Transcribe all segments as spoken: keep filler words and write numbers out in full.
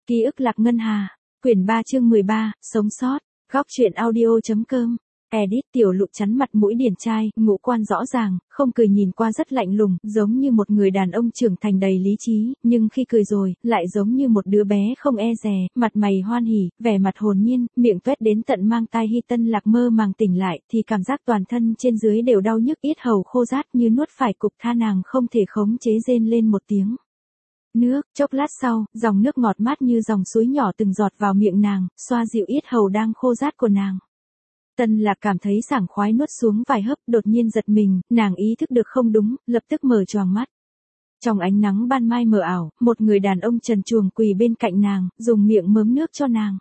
Ký ức Lạc Ngân Hà, quyển ba chương mười ba, sống sót, góc truyện audio.com. Edit Tiểu Lục chắn mặt mũi điển trai, ngũ quan rõ ràng, không cười nhìn qua rất lạnh lùng, giống như một người đàn ông trưởng thành đầy lý trí, nhưng khi cười rồi, lại giống như một đứa bé không e dè, mặt mày hoan hỉ, vẻ mặt hồn nhiên, miệng tuét đến tận mang tai. Hy Tân Lạc mơ màng tỉnh lại, thì cảm giác toàn thân trên dưới đều đau nhức, yết hầu khô rát như nuốt phải cục tha, nàng không thể khống chế rên lên một tiếng. Nước, chốc lát sau, dòng nước ngọt mát như dòng suối nhỏ từng giọt vào miệng nàng, xoa dịu yết hầu đang khô rát của nàng. Tân Lạc cảm thấy sảng khoái nuốt xuống vài hớp, đột nhiên giật mình, nàng ý thức được không đúng, lập tức mở choàng mắt. Trong ánh nắng ban mai mờ ảo, một người đàn ông trần truồng quỳ bên cạnh nàng, dùng miệng mớm nước cho nàng.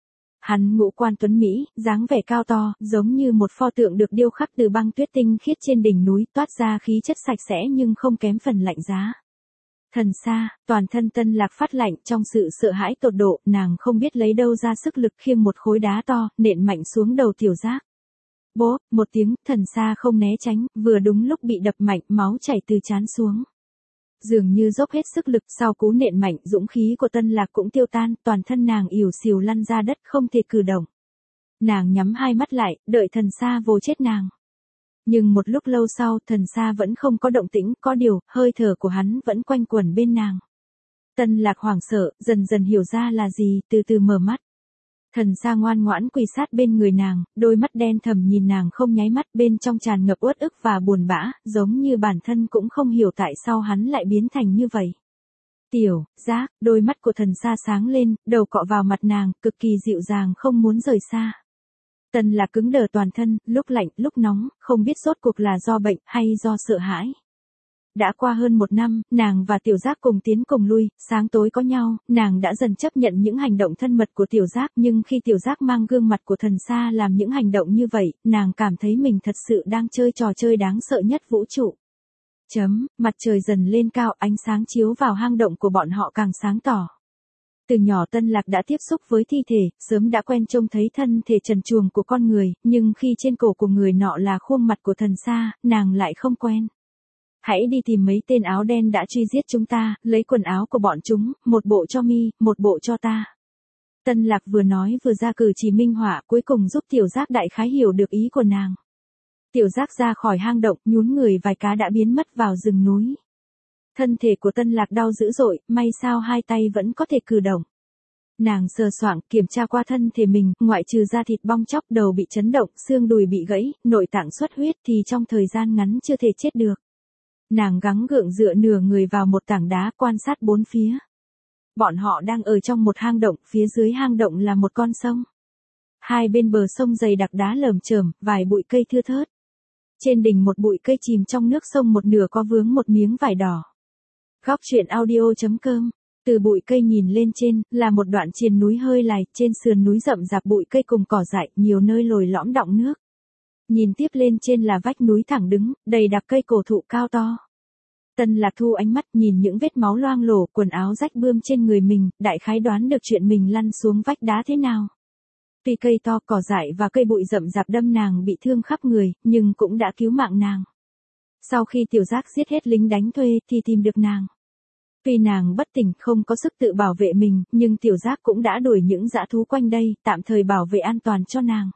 Hắn ngũ quan tuấn mỹ, dáng vẻ cao to, giống như một pho tượng được điêu khắc từ băng tuyết tinh khiết trên đỉnh núi, toát ra khí chất sạch sẽ nhưng không kém phần lạnh giá. Thần xa, toàn thân Tân Lạc phát lạnh, trong sự sợ hãi tột độ, nàng không biết lấy đâu ra sức lực khiêng một khối đá to, nện mạnh xuống đầu Tiểu Giác. Bố, một tiếng, thần xa không né tránh, vừa đúng lúc bị đập mạnh, máu chảy từ trán xuống. Dường như dốc hết sức lực, sau cú nện mạnh, dũng khí của Tân Lạc cũng tiêu tan, toàn thân nàng ỉu xìu lăn ra đất, không thể cử động. Nàng nhắm hai mắt lại, đợi thần xa vồ chết nàng. Nhưng một lúc lâu sau, thần xa vẫn không có động tĩnh, có điều, hơi thở của hắn vẫn quanh quẩn bên nàng. Tân Lạc hoảng sợ, dần dần hiểu ra là gì, từ từ mở mắt. Thần xa ngoan ngoãn quỳ sát bên người nàng, đôi mắt đen thầm nhìn nàng không nháy mắt, bên trong tràn ngập uất ức và buồn bã, giống như bản thân cũng không hiểu tại sao hắn lại biến thành như vậy. Tiểu Giác, đôi mắt của thần xa sáng lên, đầu cọ vào mặt nàng, cực kỳ dịu dàng không muốn rời xa. Tân Lạc cứng đờ toàn thân, lúc lạnh, lúc nóng, không biết rốt cuộc là do bệnh, hay do sợ hãi. Đã qua hơn một năm, nàng và Tiểu Giác cùng tiến cùng lui, sáng tối có nhau, nàng đã dần chấp nhận những hành động thân mật của Tiểu Giác, nhưng khi Tiểu Giác mang gương mặt của thần xa làm những hành động như vậy, nàng cảm thấy mình thật sự đang chơi trò chơi đáng sợ nhất vũ trụ. Chấm, mặt trời dần lên cao, ánh sáng chiếu vào hang động của bọn họ càng sáng tỏ. Từ nhỏ Tân Lạc đã tiếp xúc với thi thể, sớm đã quen trông thấy thân thể trần truồng của con người, nhưng khi trên cổ của người nọ là khuôn mặt của thần xa, nàng lại không quen. Hãy đi tìm mấy tên áo đen đã truy giết chúng ta, lấy quần áo của bọn chúng, một bộ cho mi, một bộ cho ta. Tân Lạc vừa nói vừa ra cử chỉ minh họa, cuối cùng giúp Tiểu Giác đại khái hiểu được ý của nàng. Tiểu Giác ra khỏi hang động, nhún người vài cá đã biến mất vào rừng núi. Thân thể của Tân Lạc đau dữ dội, may sao hai tay vẫn có thể cử động. Nàng sờ soạng, kiểm tra qua thân thể mình, ngoại trừ da thịt bong chóc, đầu bị chấn động, xương đùi bị gãy, nội tạng xuất huyết thì trong thời gian ngắn chưa thể chết được. Nàng gắng gượng dựa nửa người vào một tảng đá, quan sát bốn phía. Bọn họ đang ở trong một hang động, phía dưới hang động là một con sông. Hai bên bờ sông dày đặc đá lởm chởm, vài bụi cây thưa thớt. Trên đỉnh một bụi cây chìm trong nước sông một nửa có vướng một miếng vải đỏ. Góc truyện audio.com. Từ bụi cây nhìn lên trên, là một đoạn triền núi hơi lài, trên sườn núi rậm rạp bụi cây cùng cỏ dại, nhiều nơi lồi lõm đọng nước. Nhìn tiếp lên trên là vách núi thẳng đứng, đầy đặc cây cổ thụ cao to. Tân Lạc thu ánh mắt nhìn những vết máu loang lổ, quần áo rách bươm trên người mình, đại khái đoán được chuyện mình lăn xuống vách đá thế nào. Tuy cây to, cỏ dại và cây bụi rậm rạp đâm nàng bị thương khắp người, nhưng cũng đã cứu mạng nàng. Sau khi Tiểu Giác giết hết lính đánh thuê thì tìm được nàng. Tuy nàng bất tỉnh không có sức tự bảo vệ mình, nhưng Tiểu Giác cũng đã đuổi những dã thú quanh đây, tạm thời bảo vệ an toàn cho nàng.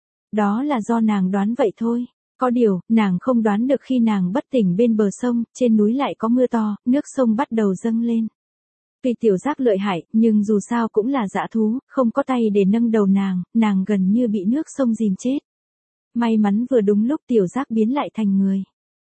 Đó là do nàng đoán vậy thôi. Có điều, nàng không đoán được khi nàng bất tỉnh bên bờ sông, trên núi lại có mưa to, nước sông bắt đầu dâng lên. Tuy Tiểu Giác lợi hại, nhưng dù sao cũng là dã thú, không có tay để nâng đầu nàng, nàng gần như bị nước sông dìm chết. May mắn vừa đúng lúc Tiểu Giác biến lại thành người.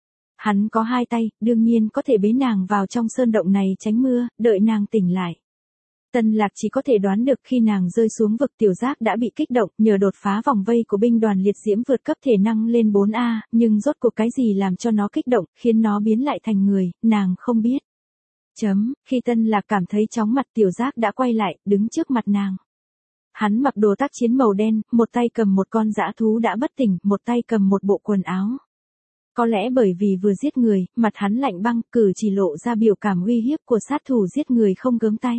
Hắn có hai tay, đương nhiên có thể bế nàng vào trong sơn động này tránh mưa, đợi nàng tỉnh lại. Tân Lạc chỉ có thể đoán được khi nàng rơi xuống vực, Tiểu Giác đã bị kích động, nhờ đột phá vòng vây của binh đoàn liệt diễm vượt cấp thể năng lên bốn A, nhưng rốt cuộc cái gì làm cho nó kích động, khiến nó biến lại thành người, nàng không biết. Chấm, khi Tân Lạc cảm thấy chóng mặt, Tiểu Giác đã quay lại, đứng trước mặt nàng. Hắn mặc đồ tác chiến màu đen, một tay cầm một con dã thú đã bất tỉnh, một tay cầm một bộ quần áo. Có lẽ bởi vì vừa giết người, mặt hắn lạnh băng, cử chỉ lộ ra biểu cảm uy hiếp của sát thủ giết người không gớm tay.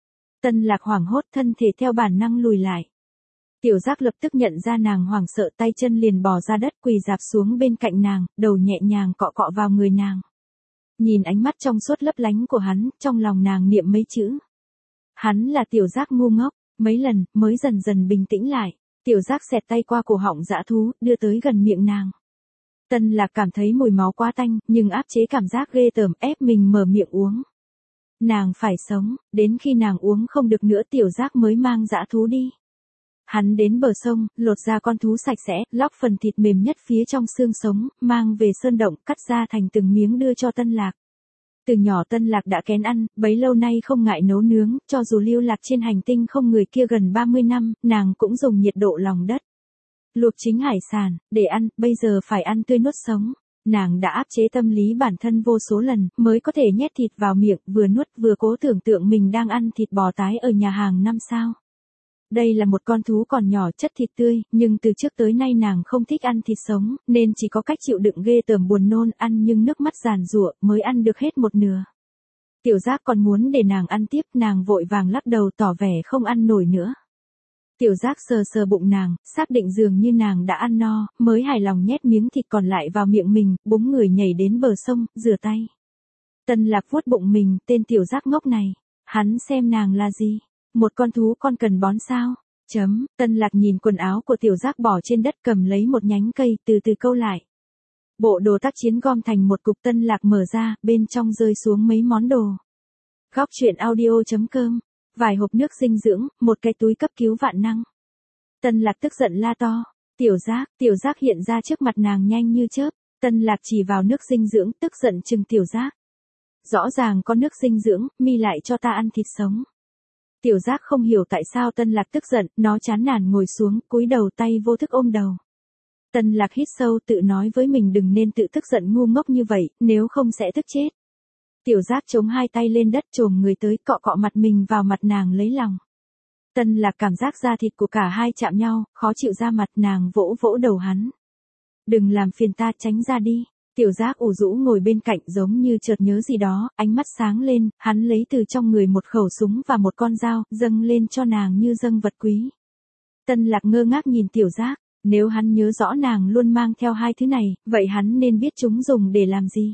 Tân Lạc hoảng hốt, thân thể theo bản năng lùi lại. Tiểu Giác lập tức nhận ra nàng hoảng sợ, tay chân liền bò ra đất, quỳ rạp xuống bên cạnh nàng, đầu nhẹ nhàng cọ cọ vào người nàng. Nhìn ánh mắt trong suốt lấp lánh của hắn, trong lòng nàng niệm mấy chữ. Hắn là Tiểu Giác ngu ngốc, mấy lần, mới dần dần bình tĩnh lại. Tiểu Giác xẹt tay qua cổ họng dã thú, đưa tới gần miệng nàng. Tân Lạc cảm thấy mùi máu quá tanh, nhưng áp chế cảm giác ghê tởm ép mình mở miệng uống. Nàng phải sống, đến khi nàng uống không được nữa Tiểu Giác mới mang dã thú đi. Hắn đến bờ sông, lột ra con thú sạch sẽ, lóc phần thịt mềm nhất phía trong xương sống, mang về sơn động, cắt ra thành từng miếng đưa cho Tân Lạc. Từ nhỏ Tân Lạc đã kén ăn, bấy lâu nay không ngại nấu nướng, cho dù lưu lạc trên hành tinh không người kia gần ba mươi năm, nàng cũng dùng nhiệt độ lòng đất. Luộc chính hải sản, để ăn, bây giờ phải ăn tươi nuốt sống. Nàng đã áp chế tâm lý bản thân vô số lần, mới có thể nhét thịt vào miệng, vừa nuốt vừa cố tưởng tượng mình đang ăn thịt bò tái ở nhà hàng năm sao. Đây là một con thú còn nhỏ chất thịt tươi, nhưng từ trước tới nay nàng không thích ăn thịt sống, nên chỉ có cách chịu đựng ghê tởm buồn nôn ăn nhưng nước mắt giàn giụa mới ăn được hết một nửa. Tiểu Giác còn muốn để nàng ăn tiếp, nàng vội vàng lắc đầu tỏ vẻ không ăn nổi nữa. Tiểu Giác sờ sờ bụng nàng, xác định dường như nàng đã ăn no, mới hài lòng nhét miếng thịt còn lại vào miệng mình, búng người nhảy đến bờ sông, rửa tay. Tân Lạc vuốt bụng mình, tên Tiểu Giác ngốc này, hắn xem nàng là gì? Một con thú con cần bón sao? Chấm, Tân Lạc nhìn quần áo của Tiểu Giác bỏ trên đất cầm lấy một nhánh cây từ từ câu lại. Bộ đồ tác chiến gom thành một cục. Tân Lạc mở ra, bên trong rơi xuống mấy món đồ. Góc truyện audio chấm com, vài hộp nước dinh dưỡng, một cái túi cấp cứu vạn năng. Tân Lạc tức giận la to, Tiểu Giác, Tiểu Giác hiện ra trước mặt nàng nhanh như chớp. Tân Lạc chỉ vào nước dinh dưỡng, tức giận chừng Tiểu Giác. Rõ ràng có nước dinh dưỡng, mi lại cho ta ăn thịt sống. Tiểu Giác không hiểu tại sao Tân Lạc tức giận, nó chán nản ngồi xuống, cúi đầu tay vô thức ôm đầu. Tân Lạc hít sâu tự nói với mình đừng nên tự tức giận ngu ngốc như vậy, nếu không sẽ tức chết. Tiểu Giác chống hai tay lên đất chồm người tới cọ cọ mặt mình vào mặt nàng lấy lòng. Tân Lạc cảm giác da thịt của cả hai chạm nhau, khó chịu ra mặt nàng vỗ vỗ đầu hắn. Đừng làm phiền ta, tránh ra đi. Tiểu Giác ủ rũ ngồi bên cạnh giống như chợt nhớ gì đó, ánh mắt sáng lên, hắn lấy từ trong người một khẩu súng và một con dao, dâng lên cho nàng như dâng vật quý. Tân Lạc ngơ ngác nhìn Tiểu Giác, nếu hắn nhớ rõ nàng luôn mang theo hai thứ này, vậy hắn nên biết chúng dùng để làm gì.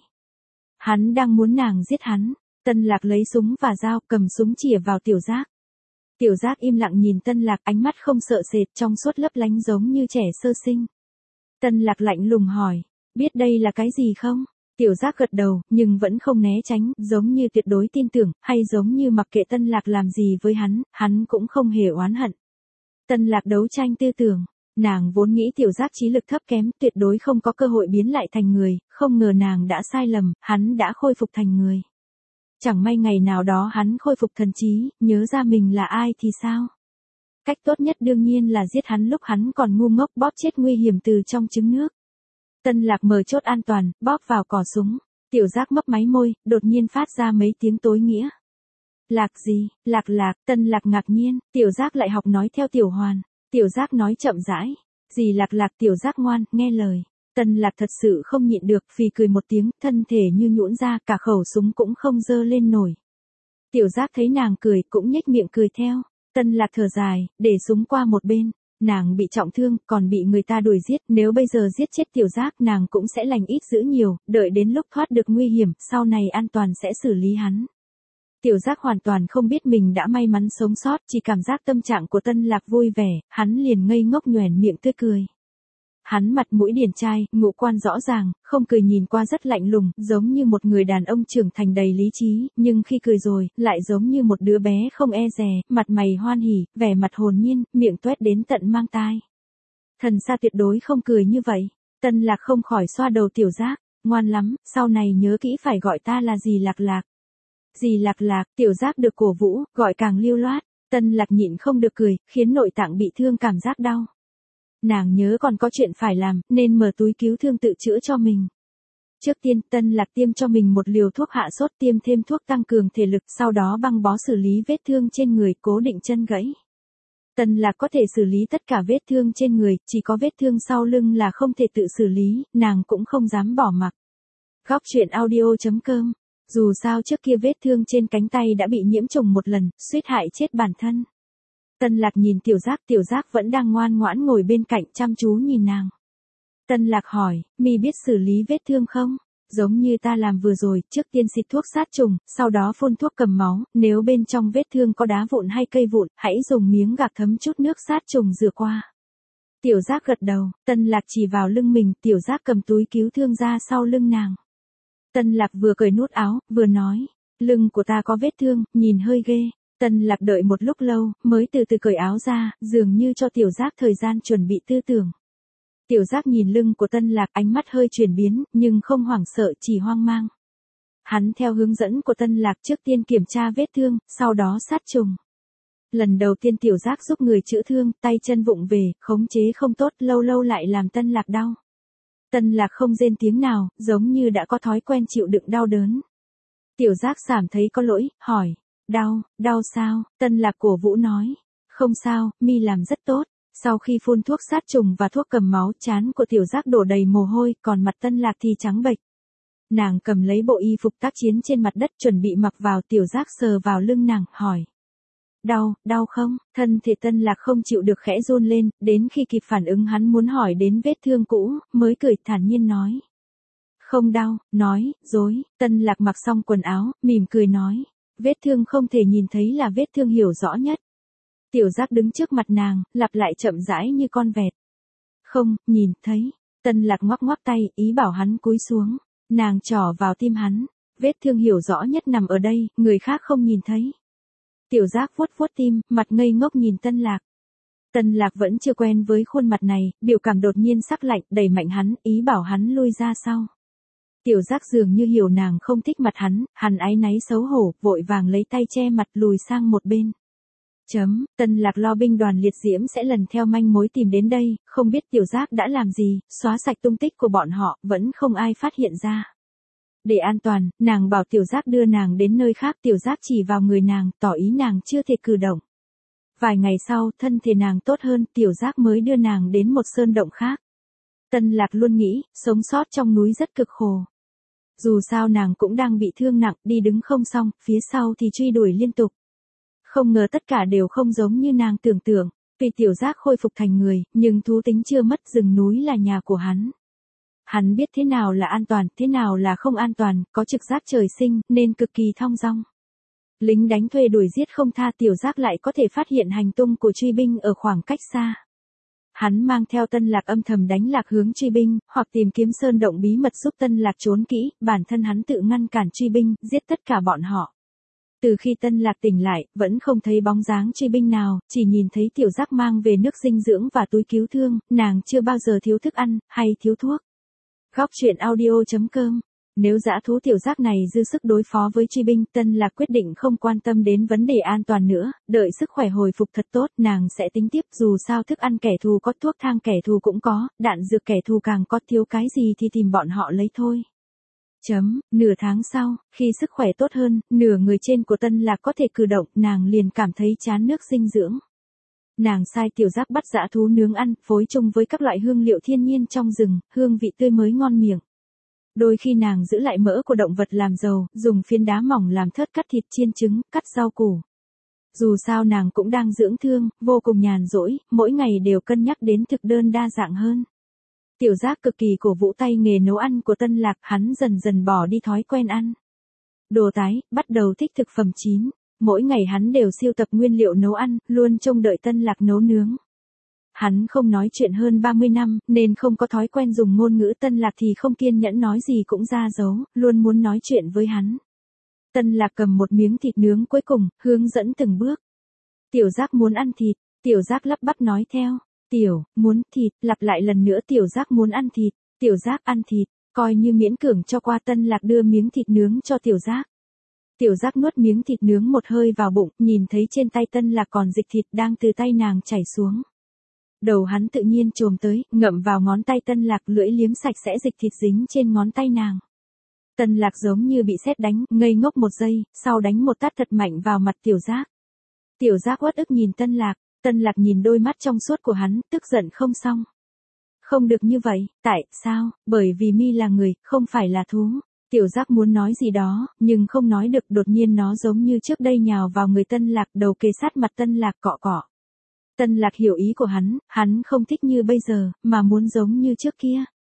Hắn đang muốn nàng giết hắn. Tân Lạc lấy súng và dao, cầm súng chĩa vào Tiểu Giác. Tiểu Giác im lặng nhìn Tân Lạc, ánh mắt không sợ sệt, trong suốt lấp lánh giống như trẻ sơ sinh. Tân Lạc lạnh lùng hỏi, biết đây là cái gì không? Tiểu Giác gật đầu, nhưng vẫn không né tránh, giống như tuyệt đối tin tưởng, hay giống như mặc kệ Tân Lạc làm gì với hắn, hắn cũng không hề oán hận. Tân Lạc đấu tranh tư tưởng, nàng vốn nghĩ Tiểu Giác trí lực thấp kém, tuyệt đối không có cơ hội biến lại thành người, không ngờ nàng đã sai lầm, hắn đã khôi phục thành người. Chẳng may ngày nào đó hắn khôi phục thần trí, nhớ ra mình là ai thì sao? Cách tốt nhất đương nhiên là giết hắn lúc hắn còn ngu ngốc, bóp chết nguy hiểm từ trong trứng nước. Tân Lạc mở chốt an toàn, bóp vào cò súng. Tiểu Giác mấp máy môi, đột nhiên phát ra mấy tiếng tối nghĩa. Lạc gì? Lạc lạc, Tân Lạc ngạc nhiên, Tiểu Giác lại học nói theo Tiểu Hoàn. Tiểu Giác nói chậm rãi. Gì lạc lạc? Tiểu Giác ngoan, nghe lời. Tân Lạc thật sự không nhịn được, phì cười một tiếng, thân thể như nhũn ra, cả khẩu súng cũng không giơ lên nổi. Tiểu Giác thấy nàng cười, cũng nhếch miệng cười theo. Tân Lạc thở dài, để súng qua một bên. Nàng bị trọng thương, còn bị người ta đuổi giết, nếu bây giờ giết chết Tiểu Giác nàng cũng sẽ lành ít dữ nhiều, đợi đến lúc thoát được nguy hiểm, sau này an toàn sẽ xử lý hắn. Tiểu Giác hoàn toàn không biết mình đã may mắn sống sót, chỉ cảm giác tâm trạng của Tân Lạc vui vẻ, hắn liền ngây ngốc nhoẻn miệng tươi cười. Hắn mặt mũi điển trai, ngũ quan rõ ràng, không cười nhìn qua rất lạnh lùng, giống như một người đàn ông trưởng thành đầy lý trí, nhưng khi cười rồi, lại giống như một đứa bé không e dè, mặt mày hoan hỉ, vẻ mặt hồn nhiên, miệng toét đến tận mang tai. Thần xa tuyệt đối không cười như vậy. Tân Lạc không khỏi xoa đầu Tiểu Giác, ngoan lắm, sau này nhớ kỹ phải gọi ta là gì lạc lạc. Gì lạc lạc, Tiểu Giác được cổ vũ, gọi càng lưu loát. Tân Lạc nhịn không được cười, khiến nội tạng bị thương cảm giác đau. Nàng nhớ còn có chuyện phải làm, nên mở túi cứu thương tự chữa cho mình. Trước tiên, Tân Lạc tiêm cho mình một liều thuốc hạ sốt, tiêm thêm thuốc tăng cường thể lực, sau đó băng bó xử lý vết thương trên người, cố định chân gãy. Tân Lạc có thể xử lý tất cả vết thương trên người, chỉ có vết thương sau lưng là không thể tự xử lý, nàng cũng không dám bỏ mặc. Góc truyện audio chấm com. Dù sao trước kia vết thương trên cánh tay đã bị nhiễm trùng một lần, suýt hại chết bản thân. Tân Lạc nhìn Tiểu Giác, Tiểu Giác vẫn đang ngoan ngoãn ngồi bên cạnh chăm chú nhìn nàng. Tân Lạc hỏi, mi biết xử lý vết thương không? Giống như ta làm vừa rồi, trước tiên xịt thuốc sát trùng, sau đó phun thuốc cầm máu, nếu bên trong vết thương có đá vụn hay cây vụn, hãy dùng miếng gạc thấm chút nước sát trùng rửa qua. Tiểu Giác gật đầu, Tân Lạc chỉ vào lưng mình, Tiểu Giác cầm túi cứu thương ra sau lưng nàng. Tân Lạc vừa cởi nút áo, vừa nói, lưng của ta có vết thương, nhìn hơi ghê. Tân Lạc đợi một lúc lâu, mới từ từ cởi áo ra, dường như cho Tiểu Giác thời gian chuẩn bị tư tưởng. Tiểu Giác nhìn lưng của Tân Lạc, ánh mắt hơi chuyển biến, nhưng không hoảng sợ, chỉ hoang mang. Hắn theo hướng dẫn của Tân Lạc trước tiên kiểm tra vết thương, sau đó sát trùng. Lần đầu tiên Tiểu Giác giúp người chữa thương, tay chân vụng về, khống chế không tốt, lâu lâu lại làm Tân Lạc đau. Tân Lạc không rên tiếng nào, giống như đã có thói quen chịu đựng đau đớn. Tiểu Giác cảm thấy có lỗi, hỏi, đau, đau sao? Tân Lạc cổ vũ nói, không sao, mi làm rất tốt. Sau khi phun thuốc sát trùng và thuốc cầm máu, trán của Tiểu Giác đổ đầy mồ hôi, còn mặt Tân Lạc thì trắng bệch. Nàng cầm lấy bộ y phục tác chiến trên mặt đất chuẩn bị mặc vào, Tiểu Giác sờ vào lưng nàng, hỏi. Đau, đau không? Thân thể Tân Lạc không chịu được khẽ run lên, đến khi kịp phản ứng hắn muốn hỏi đến vết thương cũ, mới cười thản nhiên nói. Không đau, nói, dối, Tân Lạc mặc xong quần áo, mỉm cười nói. Vết thương không thể nhìn thấy là vết thương hiểu rõ nhất. Tiểu Giác đứng trước mặt nàng, lặp lại chậm rãi như con vẹt. Không, nhìn thấy. Tân Lạc ngoắc ngoắc tay, ý bảo hắn cúi xuống. Nàng trỏ vào tim hắn. Vết thương hiểu rõ nhất nằm ở đây, người khác không nhìn thấy. Tiểu Giác vuốt vuốt tim, mặt ngây ngốc nhìn Tân Lạc. Tân Lạc vẫn chưa quen với khuôn mặt này, biểu cảm đột nhiên sắc lạnh, đẩy mạnh hắn, ý bảo hắn lui ra sau. Tiểu Giác dường như hiểu nàng không thích mặt hắn, hắn áy náy xấu hổ, vội vàng lấy tay che mặt lùi sang một bên. Chấm, Tân Lạc lo binh đoàn liệt diễm sẽ lần theo manh mối tìm đến đây, không biết Tiểu Giác đã làm gì, xóa sạch tung tích của bọn họ, vẫn không ai phát hiện ra. Để an toàn, nàng bảo Tiểu Giác đưa nàng đến nơi khác, Tiểu Giác chỉ vào người nàng, tỏ ý nàng chưa thể cử động. Vài ngày sau, thân thể nàng tốt hơn, Tiểu Giác mới đưa nàng đến một sơn động khác. Tân Lạc luôn nghĩ, sống sót trong núi rất cực khổ. Dù sao nàng cũng đang bị thương nặng, đi đứng không xong, phía sau thì truy đuổi liên tục. Không ngờ tất cả đều không giống như nàng tưởng tượng, vì Tiểu Giác khôi phục thành người, nhưng thú tính chưa mất, rừng núi là nhà của hắn. Hắn biết thế nào là an toàn, thế nào là không an toàn, có trực giác trời sinh, nên cực kỳ thong dong. Lính đánh thuê đuổi giết không tha, Tiểu Giác lại có thể phát hiện hành tung của truy binh ở khoảng cách xa. Hắn mang theo Tân Lạc âm thầm đánh lạc hướng truy binh, hoặc tìm kiếm sơn động bí mật giúp Tân Lạc trốn kỹ, bản thân hắn tự ngăn cản truy binh, giết tất cả bọn họ. Từ khi Tân Lạc tỉnh lại, vẫn không thấy bóng dáng truy binh nào, chỉ nhìn thấy Tiểu Giác mang về nước dinh dưỡng và túi cứu thương, nàng chưa bao giờ thiếu thức ăn, hay thiếu thuốc. Góc truyện audio chấm com. Nếu dã thú Tiểu Giác này dư sức đối phó với truy binh, Tân Lạc quyết định không quan tâm đến vấn đề an toàn nữa, đợi sức khỏe hồi phục thật tốt, nàng sẽ tính tiếp, dù sao thức ăn kẻ thù có, thuốc thang kẻ thù cũng có, đạn dược kẻ thù càng có, thiếu cái gì thì tìm bọn họ lấy thôi. Chấm, nửa tháng sau, khi sức khỏe tốt hơn, nửa người trên của Tân Lạc có thể cử động, nàng liền cảm thấy chán nước dinh dưỡng. Nàng sai Tiểu Giác bắt dã thú nướng ăn, phối chung với các loại hương liệu thiên nhiên trong rừng, hương vị tươi mới ngon miệng. Đôi khi nàng giữ lại mỡ của động vật làm dầu, dùng phiến đá mỏng làm thớt cắt thịt chiên trứng, cắt rau củ. Dù sao nàng cũng đang dưỡng thương, vô cùng nhàn rỗi, mỗi ngày đều cân nhắc đến thực đơn đa dạng hơn. Tiểu Giác cực kỳ cổ vũ tay nghề nấu ăn của Tân Lạc, hắn dần dần bỏ đi thói quen ăn đồ tái, bắt đầu thích thực phẩm chín. Mỗi ngày hắn đều sưu tập nguyên liệu nấu ăn, luôn trông đợi Tân Lạc nấu nướng. Hắn không nói chuyện hơn ba mươi năm, nên không có thói quen dùng ngôn ngữ, Tân Lạc thì không kiên nhẫn, nói gì cũng ra dấu, luôn muốn nói chuyện với hắn. Tân Lạc cầm một miếng thịt nướng cuối cùng, hướng dẫn từng bước. Tiểu Giác muốn ăn thịt, Tiểu Giác lắp bắp nói theo. Tiểu, muốn thịt, lặp lại lần nữa, Tiểu Giác muốn ăn thịt, Tiểu Giác ăn thịt, coi như miễn cưỡng cho qua. Tân Lạc đưa miếng thịt nướng cho Tiểu Giác. Tiểu Giác nuốt miếng thịt nướng một hơi vào bụng, nhìn thấy trên tay Tân Lạc còn dịch thịt đang từ tay nàng chảy xuống. Đầu hắn tự nhiên chồm tới, ngậm vào ngón tay Tân Lạc, lưỡi liếm sạch sẽ dịch thịt dính trên ngón tay nàng. Tân Lạc giống như bị sét đánh, ngây ngốc một giây, sau đánh một tát thật mạnh vào mặt Tiểu Giác. Tiểu Giác uất ức nhìn Tân Lạc, Tân Lạc nhìn đôi mắt trong suốt của hắn, tức giận không xong. Không được như vậy, tại sao? Bởi vì mi là người, không phải là thú. Tiểu Giác muốn nói gì đó, nhưng không nói được, đột nhiên nó giống như trước đây nhào vào người Tân Lạc, đầu kề sát mặt Tân Lạc cọ cọ. Tân Lạc hiểu ý của hắn, hắn không thích như bây giờ, mà muốn giống như trước kia.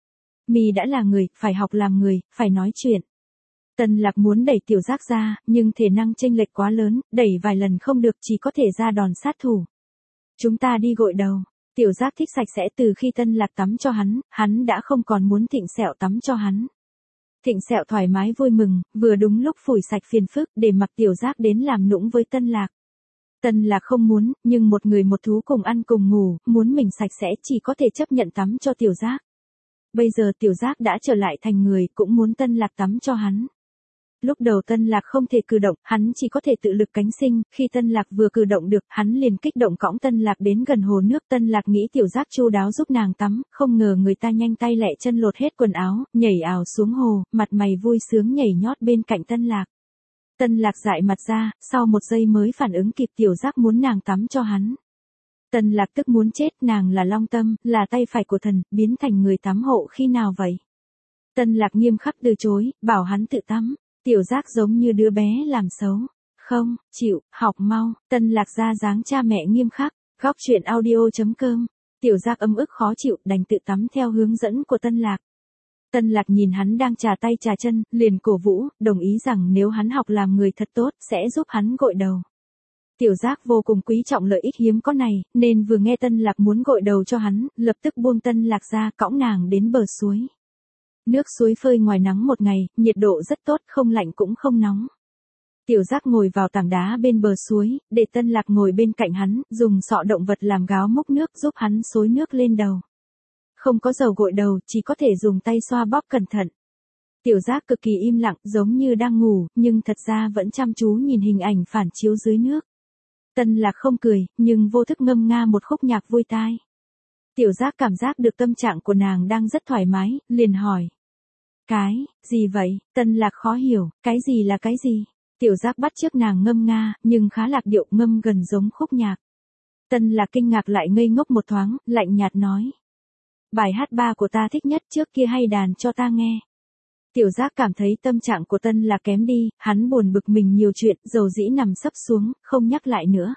Mi đã là người, phải học làm người, phải nói chuyện. Tân Lạc muốn đẩy Tiểu Giác ra, nhưng thể năng chênh lệch quá lớn, đẩy vài lần không được, chỉ có thể ra đòn sát thủ. Chúng ta đi gội đầu. Tiểu Giác thích sạch sẽ, từ khi Tân Lạc tắm cho hắn, hắn đã không còn muốn Thịnh Sẹo tắm cho hắn. Thịnh Sẹo thoải mái vui mừng, vừa đúng lúc phủi sạch phiền phức để mặc Tiểu Giác đến làm nũng với Tân Lạc. Tân Lạc không muốn, nhưng một người một thú cùng ăn cùng ngủ, muốn mình sạch sẽ chỉ có thể chấp nhận tắm cho Tiểu Giác. Bây giờ Tiểu Giác đã trở lại thành người, cũng muốn Tân Lạc tắm cho hắn. Lúc đầu Tân Lạc không thể cử động, hắn chỉ có thể tự lực cánh sinh, khi Tân Lạc vừa cử động được, hắn liền kích động cõng Tân Lạc đến gần hồ nước. Tân Lạc nghĩ Tiểu Giác chu đáo giúp nàng tắm, không ngờ người ta nhanh tay lẹ chân lột hết quần áo, nhảy ào xuống hồ, mặt mày vui sướng nhảy nhót bên cạnh Tân Lạc. Tân Lạc dại mặt ra, sau một giây mới phản ứng kịp Tiểu Giác muốn nàng tắm cho hắn. Tân Lạc tức muốn chết, nàng là Long Tâm, là tay phải của thần, biến thành người tắm hộ khi nào vậy? Tân Lạc nghiêm khắc từ chối, bảo hắn tự tắm. Tiểu Giác giống như đứa bé làm xấu. Không, chịu, học mau. Tân Lạc ra dáng cha mẹ nghiêm khắc. Góc truyện audio chấm com. Tiểu Giác ấm ức khó chịu, đành tự tắm theo hướng dẫn của Tân Lạc. Tân Lạc nhìn hắn đang trà tay trà chân, liền cổ vũ, đồng ý rằng nếu hắn học làm người thật tốt, sẽ giúp hắn gội đầu. Tiểu Giác vô cùng quý trọng lợi ích hiếm có này, nên vừa nghe Tân Lạc muốn gội đầu cho hắn, lập tức buông Tân Lạc ra, cõng nàng đến bờ suối. Nước suối phơi ngoài nắng một ngày, nhiệt độ rất tốt, không lạnh cũng không nóng. Tiểu Giác ngồi vào tảng đá bên bờ suối, để Tân Lạc ngồi bên cạnh hắn, dùng sọ động vật làm gáo múc nước giúp hắn xối nước lên đầu. Không có dầu gội đầu, chỉ có thể dùng tay xoa bóp cẩn thận. Tiểu Giác cực kỳ im lặng, giống như đang ngủ, nhưng thật ra vẫn chăm chú nhìn hình ảnh phản chiếu dưới nước. Tân Lạc không cười, nhưng vô thức ngâm nga một khúc nhạc vui tai. Tiểu Giác cảm giác được tâm trạng của nàng đang rất thoải mái, liền hỏi. Cái, gì vậy? Tân Lạc khó hiểu, cái gì là cái gì? Tiểu Giác bắt chước nàng ngâm nga, nhưng khá lạc điệu, ngâm gần giống khúc nhạc. Tân Lạc kinh ngạc lại ngây ngốc một thoáng, lạnh nhạt nói. Bài hát ba của ta thích nhất, trước kia hay đàn cho ta nghe. Tiểu Giác cảm thấy tâm trạng của Tân Lạc kém đi, hắn buồn bực mình nhiều chuyện, dầu dĩ nằm sấp xuống, không nhắc lại nữa.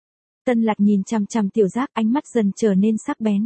Tân Lạc nhìn chằm chằm Tiểu Giác, ánh mắt dần trở nên sắc bén.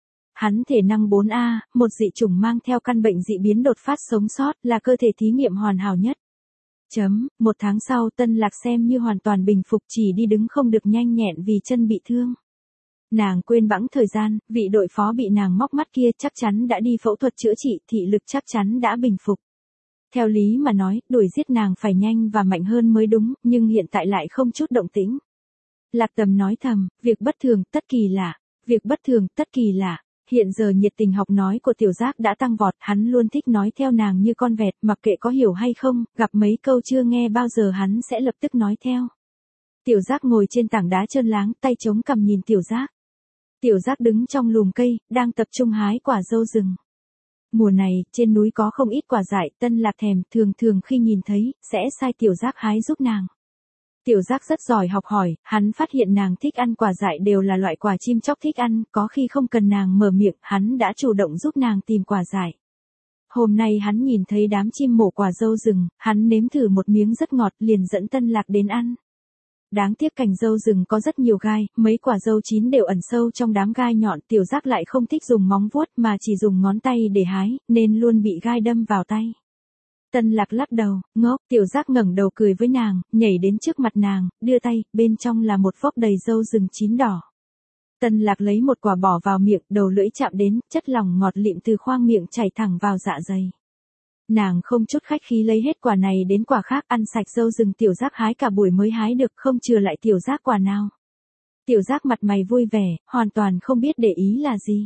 Hắn thể năng bốn A, một dị chủng mang theo căn bệnh dị biến đột phát sống sót, là cơ thể thí nghiệm hoàn hảo nhất. Chấm, một tháng sau Tân Lạc xem như hoàn toàn bình phục, chỉ đi đứng không được nhanh nhẹn vì chân bị thương. Nàng quên bẵng thời gian, vị đội phó bị nàng móc mắt kia chắc chắn đã đi phẫu thuật chữa trị, thị lực chắc chắn đã bình phục. Theo lý mà nói, đuổi giết nàng phải nhanh và mạnh hơn mới đúng, nhưng hiện tại lại không chút động tĩnh. Lạc Tầm nói thầm, việc bất thường, tất kỳ lạ, việc bất thường, tất kỳ lạ. Hiện giờ nhiệt tình học nói của Tiểu Giác đã tăng vọt, hắn luôn thích nói theo nàng như con vẹt, mặc kệ có hiểu hay không, gặp mấy câu chưa nghe bao giờ hắn sẽ lập tức nói theo. Tiểu Giác ngồi trên tảng đá trơn láng, tay chống cằm nhìn Tiểu Giác. Tiểu Giác đứng trong lùm cây, đang tập trung hái quả dâu rừng. Mùa này, trên núi có không ít quả dại, Tân Lạc thèm, thường thường khi nhìn thấy, sẽ sai Tiểu Giác hái giúp nàng. Tiểu Giác rất giỏi học hỏi, hắn phát hiện nàng thích ăn quả dại đều là loại quả chim chóc thích ăn, có khi không cần nàng mở miệng, hắn đã chủ động giúp nàng tìm quả dại. Hôm nay hắn nhìn thấy đám chim mổ quả dâu rừng, hắn nếm thử một miếng rất ngọt, liền dẫn Tân Lạc đến ăn. Đáng tiếc cành dâu rừng có rất nhiều gai, mấy quả dâu chín đều ẩn sâu trong đám gai nhọn, Tiểu Giác lại không thích dùng móng vuốt mà chỉ dùng ngón tay để hái, nên luôn bị gai đâm vào tay. Tân Lạc lắc đầu, ngốc, Tiểu Giác ngẩng đầu cười với nàng, nhảy đến trước mặt nàng, đưa tay, bên trong là một vốc đầy dâu rừng chín đỏ. Tân Lạc lấy một quả bỏ vào miệng, đầu lưỡi chạm đến, chất lỏng ngọt lịm từ khoang miệng chảy thẳng vào dạ dày. Nàng không chút khách khí lấy hết quả này đến quả khác, ăn sạch dâu rừng Tiểu Giác hái cả buổi mới hái được, không chừa lại Tiểu Giác quả nào. Tiểu Giác mặt mày vui vẻ, hoàn toàn không biết để ý là gì.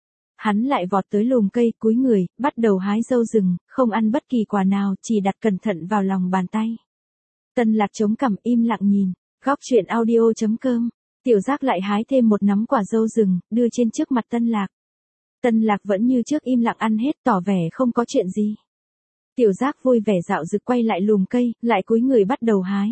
Hắn lại vọt tới lùm cây, cúi người, bắt đầu hái dâu rừng, không ăn bất kỳ quả nào, chỉ đặt cẩn thận vào lòng bàn tay. Tân Lạc chống cằm im lặng nhìn. Góc truyện audio chấm com. Tiểu Giác lại hái thêm một nắm quả dâu rừng, đưa trên trước mặt Tân Lạc. Tân Lạc vẫn như trước im lặng ăn hết, tỏ vẻ không có chuyện gì. Tiểu Giác vui vẻ dạo dực quay lại lùm cây, lại cúi người bắt đầu hái.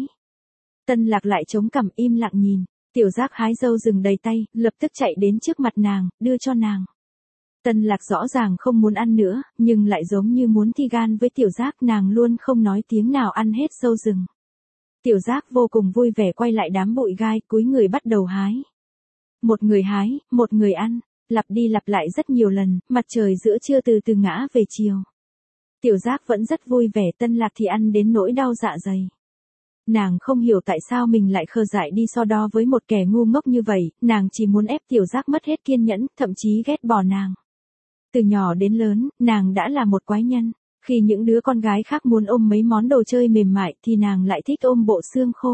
Tân Lạc lại chống cằm im lặng nhìn. Tiểu Giác hái dâu rừng đầy tay, lập tức chạy đến trước mặt nàng, đưa cho nàng. Tân Lạc rõ ràng không muốn ăn nữa, nhưng lại giống như muốn thi gan với Tiểu Giác, nàng luôn không nói tiếng nào ăn hết dâu rừng. Tiểu Giác vô cùng vui vẻ quay lại đám bụi gai, cúi người bắt đầu hái. Một người hái, một người ăn. lặp đi lặp lại rất nhiều lần, mặt trời giữa trưa từ từ ngã về chiều. Tiểu Giác vẫn rất vui vẻ, Tân Lạc thì ăn đến nỗi đau dạ dày. Nàng không hiểu tại sao mình lại khờ dại đi so đo với một kẻ ngu ngốc như vậy, nàng chỉ muốn ép Tiểu Giác mất hết kiên nhẫn, thậm chí ghét bỏ nàng. Từ nhỏ đến lớn, nàng đã là một quái nhân. Khi những đứa con gái khác muốn ôm mấy món đồ chơi mềm mại thì nàng lại thích ôm bộ xương khô.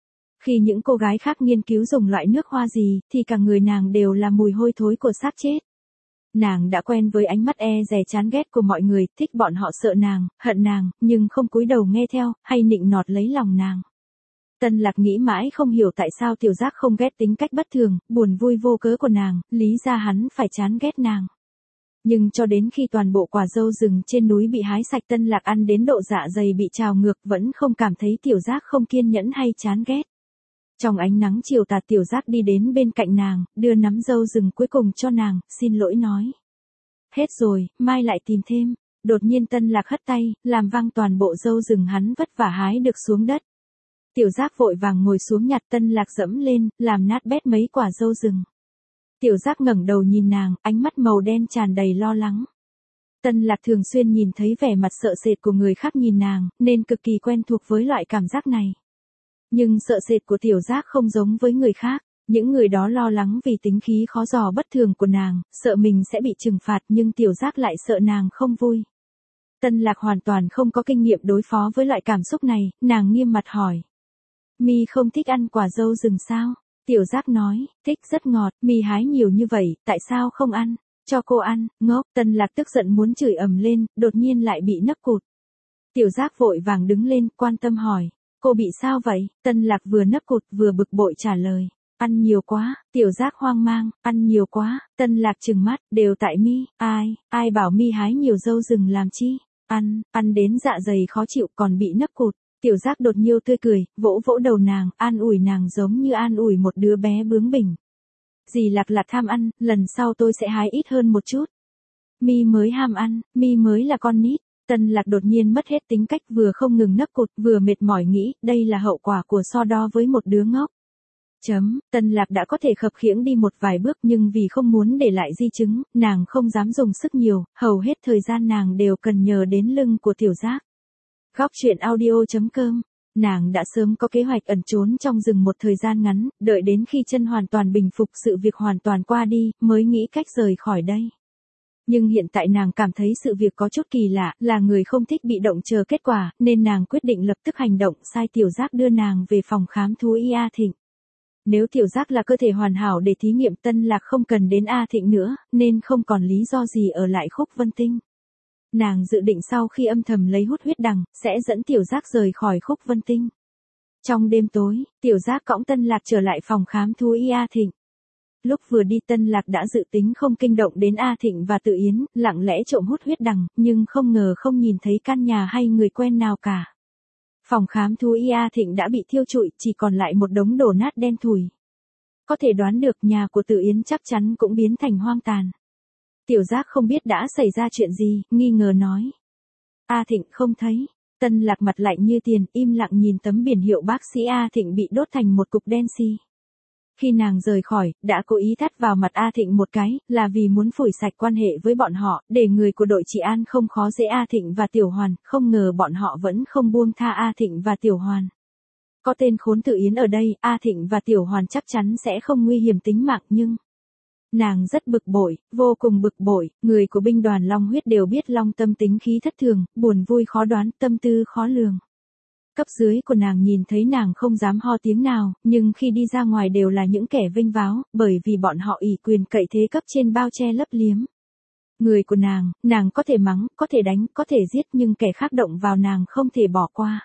Khi những cô gái khác nghiên cứu dùng loại nước hoa gì thì cả người nàng đều là mùi hôi thối của xác chết. Nàng đã quen với ánh mắt e dè chán ghét của mọi người, thích bọn họ sợ nàng, hận nàng, nhưng không cúi đầu nghe theo, hay nịnh nọt lấy lòng nàng. Tân Lạc nghĩ mãi không hiểu tại sao Tiểu Giác không ghét tính cách bất thường, buồn vui vô cớ của nàng, lý ra hắn phải chán ghét nàng. Nhưng cho đến khi toàn bộ quả dâu rừng trên núi bị hái sạch, Tân Lạc ăn đến độ dạ dày bị trào ngược, vẫn không cảm thấy Tiểu Giác không kiên nhẫn hay chán ghét. Trong ánh nắng chiều tà, Tiểu Giác đi đến bên cạnh nàng, đưa nắm dâu rừng cuối cùng cho nàng, xin lỗi nói. Hết rồi, mai lại tìm thêm. Đột nhiên Tân Lạc hất tay, làm văng toàn bộ dâu rừng hắn vất vả hái được xuống đất. Tiểu Giác vội vàng ngồi xuống nhặt, Tân Lạc dẫm lên, làm nát bét mấy quả dâu rừng. Tiểu Giác ngẩng đầu nhìn nàng, ánh mắt màu đen tràn đầy lo lắng. Tân Lạc thường xuyên nhìn thấy vẻ mặt sợ sệt của người khác nhìn nàng, nên cực kỳ quen thuộc với loại cảm giác này. Nhưng sợ sệt của Tiểu Giác không giống với người khác. Những người đó lo lắng vì tính khí khó dò bất thường của nàng, sợ mình sẽ bị trừng phạt, nhưng Tiểu Giác lại sợ nàng không vui. Tân Lạc hoàn toàn không có kinh nghiệm đối phó với loại cảm xúc này, nàng nghiêm mặt hỏi. Mi không thích ăn quả dâu rừng sao? Tiểu Giác nói, thích, rất ngọt, Mi hái nhiều như vậy, tại sao không ăn? Cho cô ăn, ngốc. Tân Lạc tức giận muốn chửi ầm lên, đột nhiên lại bị nấc cụt. Tiểu Giác vội vàng đứng lên, quan tâm hỏi, cô bị sao vậy? Tân Lạc vừa nấc cụt vừa bực bội trả lời. Ăn nhiều quá. Tiểu Giác hoang mang, ăn nhiều quá. Tân Lạc trừng mắt, đều tại Mi. Ai, ai bảo Mi hái nhiều dâu rừng làm chi? Ăn, ăn đến dạ dày khó chịu còn bị nấc cụt. Tiểu Giác đột nhiên tươi cười, vỗ vỗ đầu nàng, an ủi nàng giống như an ủi một đứa bé bướng bỉnh. Dì Lạc là tham ăn, lần sau tôi sẽ hái ít hơn một chút. Mi mới ham ăn, Mi mới là con nít. Tân Lạc đột nhiên mất hết tính cách, vừa không ngừng nấc cụt, vừa mệt mỏi nghĩ, đây là hậu quả của so đo với một đứa ngốc. Chấm, Tân Lạc đã có thể khập khiễng đi một vài bước, nhưng vì không muốn để lại di chứng, nàng không dám dùng sức nhiều, hầu hết thời gian nàng đều cần nhờ đến lưng của Tiểu Giác. Góc truyện audio chấm com. Nàng đã sớm có kế hoạch ẩn trốn trong rừng một thời gian ngắn, đợi đến khi chân hoàn toàn bình phục, sự việc hoàn toàn qua đi, mới nghĩ cách rời khỏi đây. Nhưng hiện tại nàng cảm thấy sự việc có chút kỳ lạ, là người không thích bị động chờ kết quả, nên nàng quyết định lập tức hành động, sai Tiểu Giác đưa nàng về phòng khám thú y A Thịnh. Nếu Tiểu Giác là cơ thể hoàn hảo để thí nghiệm, Tân Lạc không cần đến A Thịnh nữa, nên không còn lý do gì ở lại Khúc Vân Tinh. Nàng dự định sau khi âm thầm lấy hút huyết đằng, sẽ dẫn Tiểu Giác rời khỏi Khúc Vân Tinh. Trong đêm tối, Tiểu Giác cõng Tân Lạc trở lại phòng khám thú y A Thịnh. Lúc vừa đi, Tân Lạc đã dự tính không kinh động đến A Thịnh và Tự Yến, lặng lẽ trộm hút huyết đằng, nhưng không ngờ không nhìn thấy căn nhà hay người quen nào cả. Phòng khám thú y A Thịnh đã bị thiêu trụi, chỉ còn lại một đống đổ nát đen thùi. Có thể đoán được nhà của Tự Yến chắc chắn cũng biến thành hoang tàn. Tiểu Giác không biết đã xảy ra chuyện gì, nghi ngờ nói. A Thịnh không thấy. Tân Lạc mặt lạnh như tiền, im lặng nhìn tấm biển hiệu bác sĩ A Thịnh bị đốt thành một cục đen xì. Khi nàng rời khỏi, đã cố ý tát vào mặt A Thịnh một cái, là vì muốn phủi sạch quan hệ với bọn họ, để người của đội trị an không khó dễ A Thịnh và Tiểu Hoàn, không ngờ bọn họ vẫn không buông tha A Thịnh và Tiểu Hoàn. Có tên khốn Tự Yến ở đây, A Thịnh và Tiểu Hoàn chắc chắn sẽ không nguy hiểm tính mạng, nhưng... Nàng rất bực bội, vô cùng bực bội, người của binh đoàn Long Huyết đều biết Long Tâm tính khí thất thường, buồn vui khó đoán, tâm tư khó lường. Cấp dưới của nàng nhìn thấy nàng không dám ho tiếng nào, nhưng khi đi ra ngoài đều là những kẻ vênh váo, bởi vì bọn họ ỷ quyền cậy thế cấp trên bao che lấp liếm. Người của nàng, nàng có thể mắng, có thể đánh, có thể giết, nhưng kẻ khác động vào nàng không thể bỏ qua.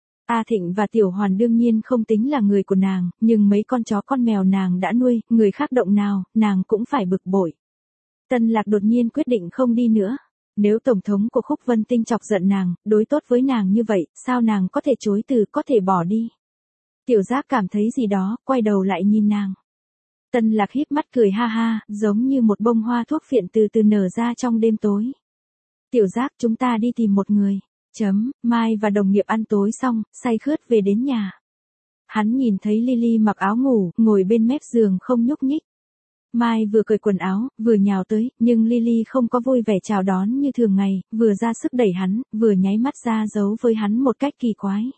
A Thịnh và Tiểu Hoàn đương nhiên không tính là người của nàng, nhưng mấy con chó con mèo nàng đã nuôi, người khác động nào, nàng cũng phải bực bội. Tân Lạc đột nhiên quyết định không đi nữa. Nếu tổng thống của Khúc Vân Tinh chọc giận nàng, đối tốt với nàng như vậy, sao nàng có thể chối từ, có thể bỏ đi. Tiểu Giác cảm thấy gì đó, quay đầu lại nhìn nàng. Tân Lạc híp mắt cười ha ha, giống như một bông hoa thuốc phiện từ từ nở ra trong đêm tối. Tiểu Giác, chúng ta đi tìm một người. Chấm, Mai và đồng nghiệp ăn tối xong, say khướt về đến nhà. Hắn nhìn thấy Lily mặc áo ngủ, ngồi bên mép giường không nhúc nhích. Mai vừa cởi quần áo, vừa nhào tới, nhưng Lily không có vui vẻ chào đón như thường ngày, vừa ra sức đẩy hắn, vừa nháy mắt ra dấu với hắn một cách kỳ quái.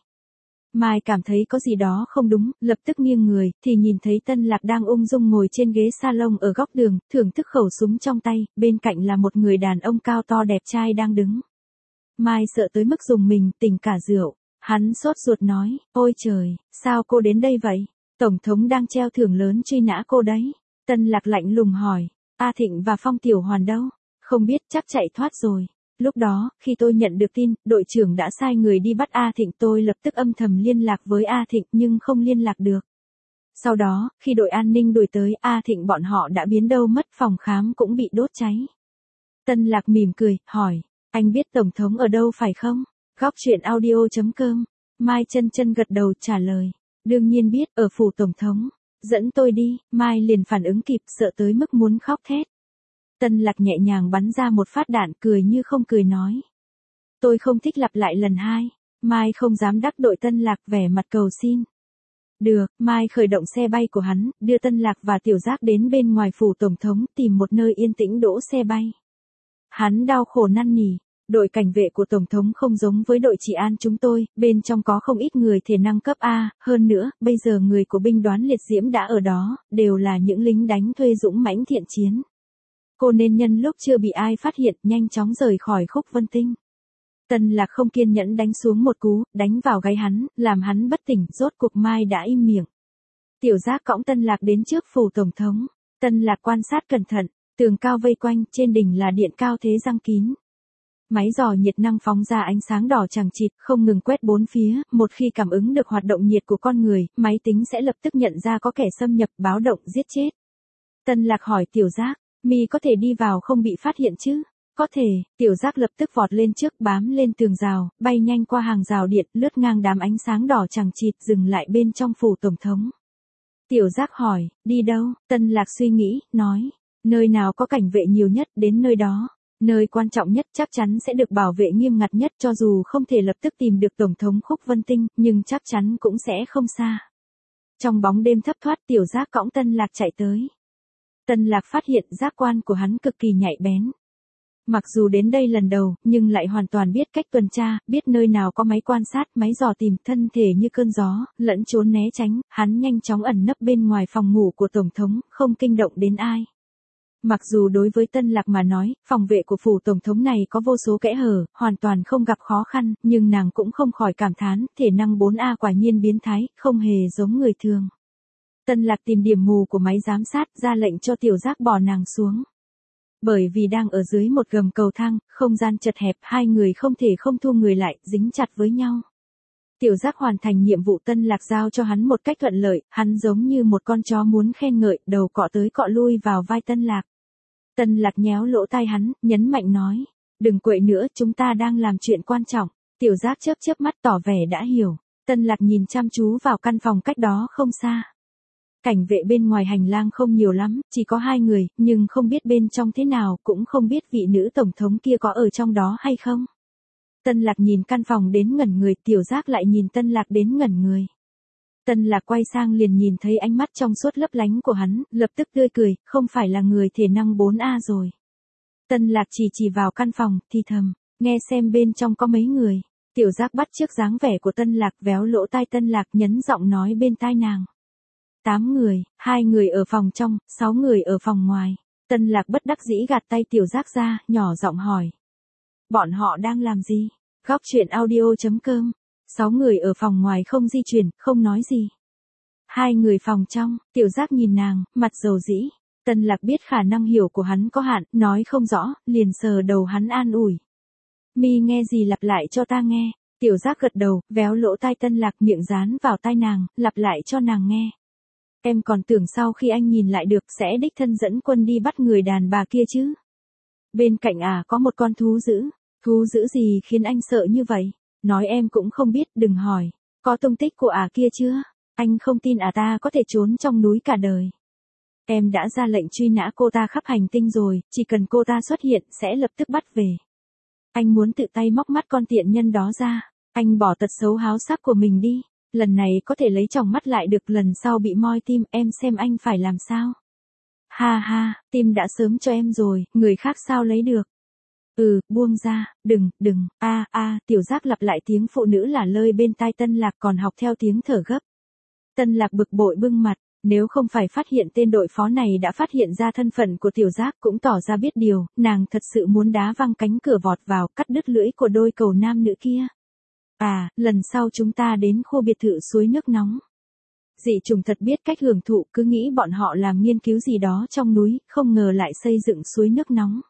Mai cảm thấy có gì đó không đúng, lập tức nghiêng người, thì nhìn thấy Tân Lạc đang ung dung ngồi trên ghế salon ở góc đường, thưởng thức khẩu súng trong tay, bên cạnh là một người đàn ông cao to đẹp trai đang đứng. Mai sợ tới mức dùng mình, tỉnh cả rượu. Hắn sốt ruột nói, ôi trời, sao cô đến đây vậy? Tổng thống đang treo thưởng lớn truy nã cô đấy. Tân Lạc lạnh lùng hỏi, A Thịnh và Phong Tiểu Hoàn đâu? Không biết, chắc chạy thoát rồi. Lúc đó, khi tôi nhận được tin, đội trưởng đã sai người đi bắt A Thịnh, tôi lập tức âm thầm liên lạc với A Thịnh nhưng không liên lạc được. Sau đó, khi đội an ninh đuổi tới, A Thịnh bọn họ đã biến đâu mất, phòng khám cũng bị đốt cháy. Tân Lạc mỉm cười, hỏi, anh biết Tổng thống ở đâu phải không? Góc chuyện audio chấm com. Mai chân chân gật đầu trả lời, đương nhiên biết, ở phủ Tổng thống. Dẫn tôi đi. Mai liền phản ứng kịp, sợ tới mức muốn khóc thét. Tân Lạc nhẹ nhàng bắn ra một phát đạn, cười như không cười nói. Tôi không thích lặp lại lần hai. Mai không dám đắc tội Tân Lạc, vẻ mặt cầu xin. Được, Mai khởi động xe bay của hắn, đưa Tân Lạc và Tiểu Giác đến bên ngoài phủ Tổng thống, tìm một nơi yên tĩnh đỗ xe bay. Hắn đau khổ năn nỉ. Đội cảnh vệ của Tổng thống không giống với đội trị an chúng tôi, bên trong có không ít người thể năng cấp A, hơn nữa, bây giờ người của binh đoàn liệt diễm đã ở đó, đều là những lính đánh thuê dũng mãnh thiện chiến. Cô nên nhân lúc chưa bị ai phát hiện, nhanh chóng rời khỏi Khúc Vân Tinh. Tân Lạc không kiên nhẫn đánh xuống một cú, đánh vào gáy hắn, làm hắn bất tỉnh, rốt cuộc Mai đã im miệng. Tiểu Giác cõng Tân Lạc đến trước phủ Tổng thống. Tân Lạc quan sát cẩn thận, tường cao vây quanh, trên đỉnh là điện cao thế răng kín. Máy dò nhiệt năng phóng ra ánh sáng đỏ chằng chịt, không ngừng quét bốn phía, một khi cảm ứng được hoạt động nhiệt của con người, máy tính sẽ lập tức nhận ra có kẻ xâm nhập, báo động, giết chết. Tân Lạc hỏi Tiểu Giác, mi có thể đi vào không bị phát hiện chứ? Có thể. Tiểu Giác lập tức vọt lên trước, bám lên tường rào, bay nhanh qua hàng rào điện, lướt ngang đám ánh sáng đỏ chằng chịt, dừng lại bên trong phủ Tổng thống. Tiểu Giác hỏi, đi đâu? Tân Lạc suy nghĩ, nói, nơi nào có cảnh vệ nhiều nhất, đến nơi đó. Nơi quan trọng nhất chắc chắn sẽ được bảo vệ nghiêm ngặt nhất, cho dù không thể lập tức tìm được Tổng thống Khúc Vân Tinh, nhưng chắc chắn cũng sẽ không xa. Trong bóng đêm thấp thoát, Tiểu Giác cõng Tân Lạc chạy tới. Tân Lạc phát hiện giác quan của hắn cực kỳ nhạy bén. Mặc dù đến đây lần đầu, nhưng lại hoàn toàn biết cách tuần tra, biết nơi nào có máy quan sát, máy dò tìm, thân thể như cơn gió, lẫn trốn né tránh, hắn nhanh chóng ẩn nấp bên ngoài phòng ngủ của Tổng thống, không kinh động đến ai. Mặc dù đối với Tân Lạc mà nói, phòng vệ của phủ Tổng thống này có vô số kẽ hở, hoàn toàn không gặp khó khăn, nhưng nàng cũng không khỏi cảm thán, thể năng bốn A quả nhiên biến thái, không hề giống người thường. Tân Lạc tìm điểm mù của máy giám sát, ra lệnh cho Tiểu Giác bỏ nàng xuống. Bởi vì đang ở dưới một gầm cầu thang, không gian chật hẹp, hai người không thể không thu người lại, dính chặt với nhau. Tiểu Giác hoàn thành nhiệm vụ Tân Lạc giao cho hắn một cách thuận lợi, hắn giống như một con chó muốn khen ngợi, đầu cọ tới cọ lui vào vai Tân Lạc. Tân Lạc nhéo lỗ tai hắn, nhấn mạnh nói, đừng quậy nữa, chúng ta đang làm chuyện quan trọng. Tiểu Giác chớp chớp mắt tỏ vẻ đã hiểu. Tân Lạc nhìn chăm chú vào căn phòng cách đó không xa. Cảnh vệ bên ngoài hành lang không nhiều lắm, chỉ có hai người, nhưng không biết bên trong thế nào, cũng không biết vị nữ tổng thống kia có ở trong đó hay không. Tân Lạc nhìn căn phòng đến ngẩn người, Tiểu Giác lại nhìn Tân Lạc đến ngẩn người. Tân Lạc quay sang liền nhìn thấy ánh mắt trong suốt lấp lánh của hắn, lập tức tươi cười, không phải là người thể năng bốn A rồi. Tân Lạc chỉ chỉ vào căn phòng, thì thầm, nghe xem bên trong có mấy người. Tiểu Giác bắt chước dáng vẻ của Tân Lạc, véo lỗ tai Tân Lạc, nhấn giọng nói bên tai nàng. Tám người, hai người ở phòng trong, sáu người ở phòng ngoài. Tân Lạc bất đắc dĩ gạt tay Tiểu Giác ra, nhỏ giọng hỏi. Bọn họ đang làm gì? Góc chuyện audio chấm com. Sáu người ở phòng ngoài không di chuyển, không nói gì. Hai người phòng trong, Tiểu Giác nhìn nàng, mặt dầu dĩ. Tân Lạc biết khả năng hiểu của hắn có hạn, nói không rõ, liền sờ đầu hắn an ủi. Mi nghe gì lặp lại cho ta nghe. Tiểu Giác gật đầu, véo lỗ tai Tân Lạc, miệng dán vào tai nàng, lặp lại cho nàng nghe. Em còn tưởng sau khi anh nhìn lại được sẽ đích thân dẫn quân đi bắt người đàn bà kia chứ. Bên cạnh à có một con thú dữ. Thú dữ gì khiến anh sợ như vậy? Nói em cũng không biết, đừng hỏi. Có tung tích của à kia chưa? Anh không tin à ta có thể trốn trong núi cả đời. Em đã ra lệnh truy nã cô ta khắp hành tinh rồi, chỉ cần cô ta xuất hiện sẽ lập tức bắt về. Anh muốn tự tay móc mắt con tiện nhân đó ra. Anh bỏ tật xấu háo sắc của mình đi. Lần này có thể lấy tròng mắt lại được, lần sau bị moi tim, em xem anh phải làm sao? Ha ha, tim đã sớm cho em rồi, người khác sao lấy được. Ừ, buông ra, đừng, đừng, a a, Tiểu Giác lặp lại tiếng phụ nữ lả lơi bên tai Tân Lạc còn học theo tiếng thở gấp. Tân Lạc bực bội bưng mặt, nếu không phải phát hiện tên đội phó này đã phát hiện ra thân phận của Tiểu Giác cũng tỏ ra biết điều, nàng thật sự muốn đá văng cánh cửa vọt vào, cắt đứt lưỡi của đôi cầu nam nữ kia. À, lần sau chúng ta đến khu biệt thự suối nước nóng. Dị trùng thật biết cách hưởng thụ, cứ nghĩ bọn họ làm nghiên cứu gì đó trong núi, không ngờ lại xây dựng suối nước nóng.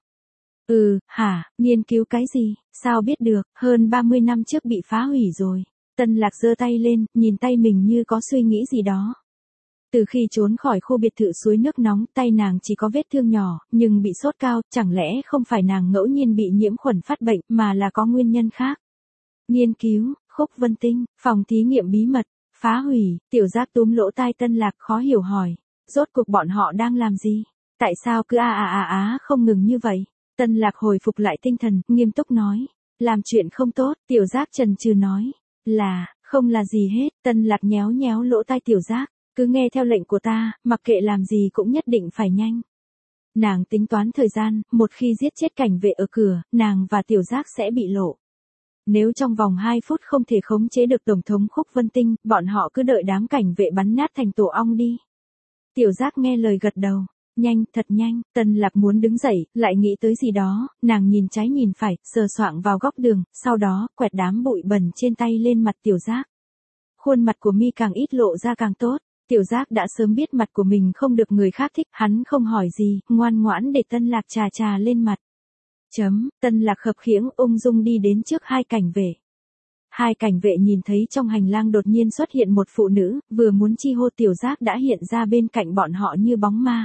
Ừ, hả, nghiên cứu cái gì, sao biết được, hơn ba mươi năm trước bị phá hủy rồi. Tân Lạc giơ tay lên, nhìn tay mình như có suy nghĩ gì đó. Từ khi trốn khỏi khu biệt thự suối nước nóng, tay nàng chỉ có vết thương nhỏ, nhưng bị sốt cao, chẳng lẽ không phải nàng ngẫu nhiên bị nhiễm khuẩn phát bệnh, mà là có nguyên nhân khác. Nghiên cứu, Khúc Vân Tinh, phòng thí nghiệm bí mật, phá hủy, Tiểu Giác túm lỗ tai Tân Lạc khó hiểu hỏi. Rốt cuộc bọn họ đang làm gì? Tại sao cứ a a a á không ngừng như vậy? Tân Lạc hồi phục lại tinh thần, nghiêm túc nói. Làm chuyện không tốt, Tiểu Giác chần chừ nói. Là, không là gì hết, Tân Lạc nhéo nhéo lỗ tai Tiểu Giác. Cứ nghe theo lệnh của ta, mặc kệ làm gì cũng nhất định phải nhanh. Nàng tính toán thời gian, một khi giết chết cảnh vệ ở cửa, nàng và Tiểu Giác sẽ bị lộ. Nếu trong vòng hai phút không thể khống chế được Tổng thống Khúc Vân Tinh, bọn họ cứ đợi đám cảnh vệ bắn nát thành tổ ong đi. Tiểu Giác nghe lời gật đầu. Nhanh, thật nhanh, Tân Lạc muốn đứng dậy, lại nghĩ tới gì đó, nàng nhìn trái nhìn phải, sờ soạng vào góc đường, sau đó, quẹt đám bụi bẩn trên tay lên mặt Tiểu Giác. Khuôn mặt của mi càng ít lộ ra càng tốt. Tiểu Giác đã sớm biết mặt của mình không được người khác thích, hắn không hỏi gì, ngoan ngoãn để Tân Lạc chà chà lên mặt. Chấm, Tân Lạc khập khiễng ung dung đi đến trước hai cảnh vệ. Hai cảnh vệ nhìn thấy trong hành lang đột nhiên xuất hiện một phụ nữ, vừa muốn chi hô Tiểu Giác đã hiện ra bên cạnh bọn họ như bóng ma.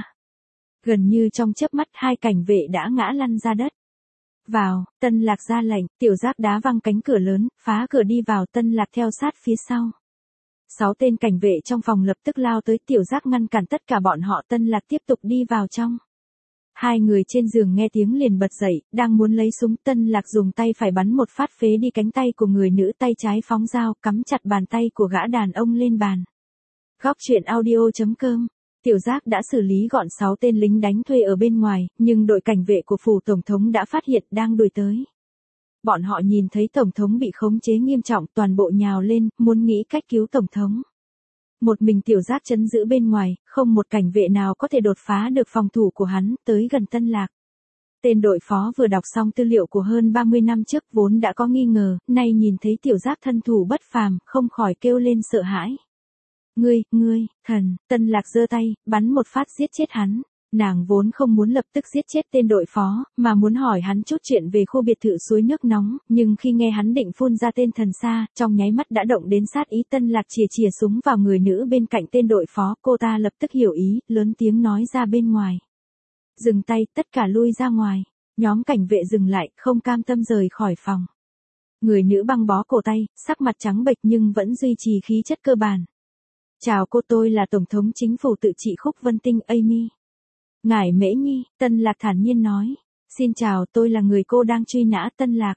Gần như trong chớp mắt hai cảnh vệ đã ngã lăn ra đất. Vào, Tân Lạc ra lệnh, Tiểu Giác đá văng cánh cửa lớn, phá cửa đi vào, Tân Lạc theo sát phía sau. Sáu tên cảnh vệ trong phòng lập tức lao tới, Tiểu Giác ngăn cản tất cả bọn họ, Tân Lạc tiếp tục đi vào trong. Hai người trên giường nghe tiếng liền bật dậy, đang muốn lấy súng, Tân Lạc dùng tay phải bắn một phát phế đi cánh tay của người nữ, tay trái phóng dao, cắm chặt bàn tay của gã đàn ông lên bàn. Góc truyện audio chấm com. Tiểu Giác đã xử lý gọn sáu tên lính đánh thuê ở bên ngoài, nhưng đội cảnh vệ của phủ tổng thống đã phát hiện, đang đuổi tới. Bọn họ nhìn thấy tổng thống bị khống chế nghiêm trọng, toàn bộ nhào lên, muốn nghĩ cách cứu tổng thống. Một mình Tiểu Giác trấn giữ bên ngoài, không một cảnh vệ nào có thể đột phá được phòng thủ của hắn, tới gần Tân Lạc. Tên đội phó vừa đọc xong tư liệu của hơn ba mươi năm trước vốn đã có nghi ngờ, nay nhìn thấy Tiểu Giác thân thủ bất phàm, không khỏi kêu lên sợ hãi. Ngươi, ngươi, thần, Tân Lạc giơ tay, bắn một phát giết chết hắn. Nàng vốn không muốn lập tức giết chết tên đội phó, mà muốn hỏi hắn chút chuyện về khu biệt thự suối nước nóng, nhưng khi nghe hắn định phun ra tên thần xa, trong nháy mắt đã động đến sát ý. Tân Lạc chìa chìa súng vào người nữ bên cạnh tên đội phó, cô ta lập tức hiểu ý, lớn tiếng nói ra bên ngoài. Dừng tay, tất cả lui ra ngoài. Nhóm cảnh vệ dừng lại, không cam tâm rời khỏi phòng. Người nữ băng bó cổ tay, sắc mặt trắng bệch nhưng vẫn duy trì khí chất cơ bản. Chào cô, tôi là Tổng thống chính phủ tự trị Khúc Vân Tinh, Amy. Ngải Mễ Nhi, Tân Lạc thản nhiên nói. Xin chào, tôi là người cô đang truy nã, Tân Lạc.